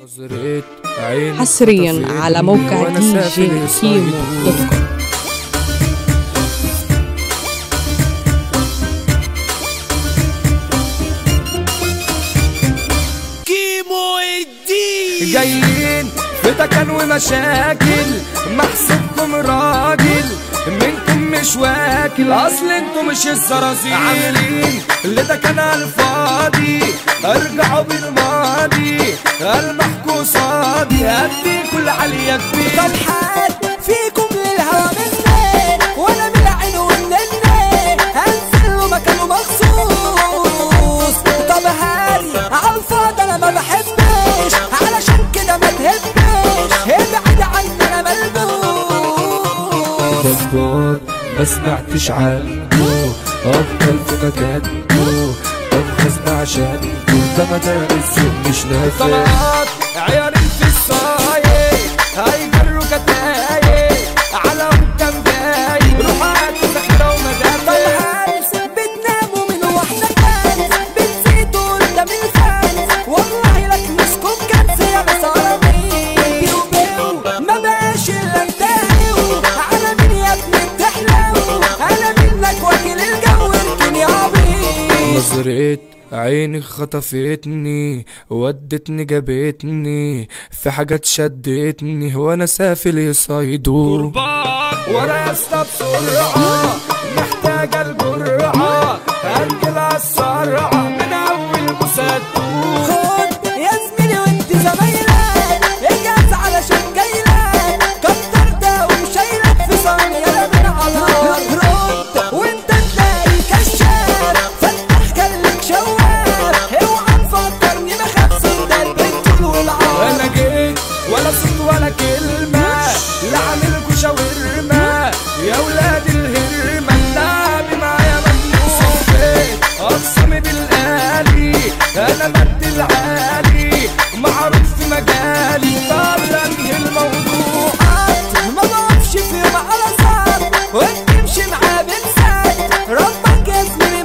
حصريا على موقع دي جي كيمو دوت كوم. جايين في تكن ومشاكل، محسوبكم راجل منكم مش واكل، اصل انتم مش الزرازير عاملين اللي ده كان الفاضي. ارجعوا بالماضي المحكو صادي، هدي كل عليا كبير. طب حد فيكم للهوا مني وانا من العين والنني، هنزل له مكانه مخصوص. طب هاري عالفاضي انا ما بحبش، علشان كده ما تهبش، ابعد عني انا ملبوس. دبور ما سمعتش عنه، افضل فكاكاتو، طب خزن عشانكو، ده مدارس مش نافع. طبعات عيالين في الصايق هيجروا كتايق على قدام جاي، روحات سخنة ومدافع. طب هارس بتناموا من واحدة كانت، بتزيدوا قدام الفانس، والله لك مسكم كنز يا مسارمي. بيو ما بقاش الا انتهوا، على مين يا ابني بتحلو، انا منك واكل الجو اركن يا عبيط. نظرة عيني خطفتني، ودتني جابتني، في حاجات شدتني وانا سافل يصيدو وانا يا اسطى بسرعة محتاجة الجرعة، هنجلها السرعة من اول مسدو. خد يا زميلي وانت زمايلك، اجهز علشان جايلك، كتر ده ومشايلك في ثانية من على رد، وانت تلاقي كشاف فتح خليك شواف، اوعى تفكرني بخاف صدق بالطول والعار. انا جيت ولا صوت ولا كلمة، لا عاملكوا شاورما يا ولاد الهرمة، اللعب معايا ممنوع. صفيت اقسم بالآلي انا مد العالي، معروف في مجالي، طب انهي الموضوع. ما بقفش في يوم على صعب، وبتمشي معاه بنساك، ربك يا زميلي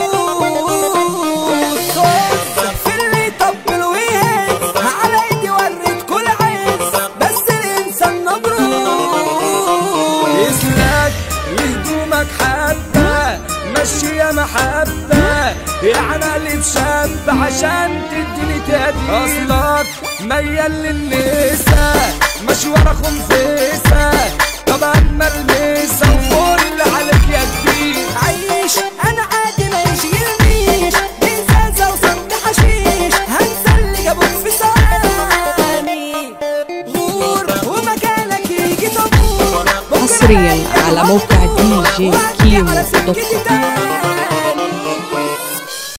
موجود. في اللي يطبل ويهز على ايدي وريت كل عز، بس الانسان مبروك. اسلك لهدومك حبة، مشي يا محبة، يعني اللي بشاب عشان تديني تهدي. اصلك ميال للنسا، ماشي ورا خنفسة، طب اجمل مسا وفل عليك يا كبير. عيش انا عادي ما يشغلنيش، بنزازة وصمت حشيش، هنسى اللي جابوك في ثواني. غور ومكانك يجي طابور، حصريا على موقع دي جي كيمو دوت كوم.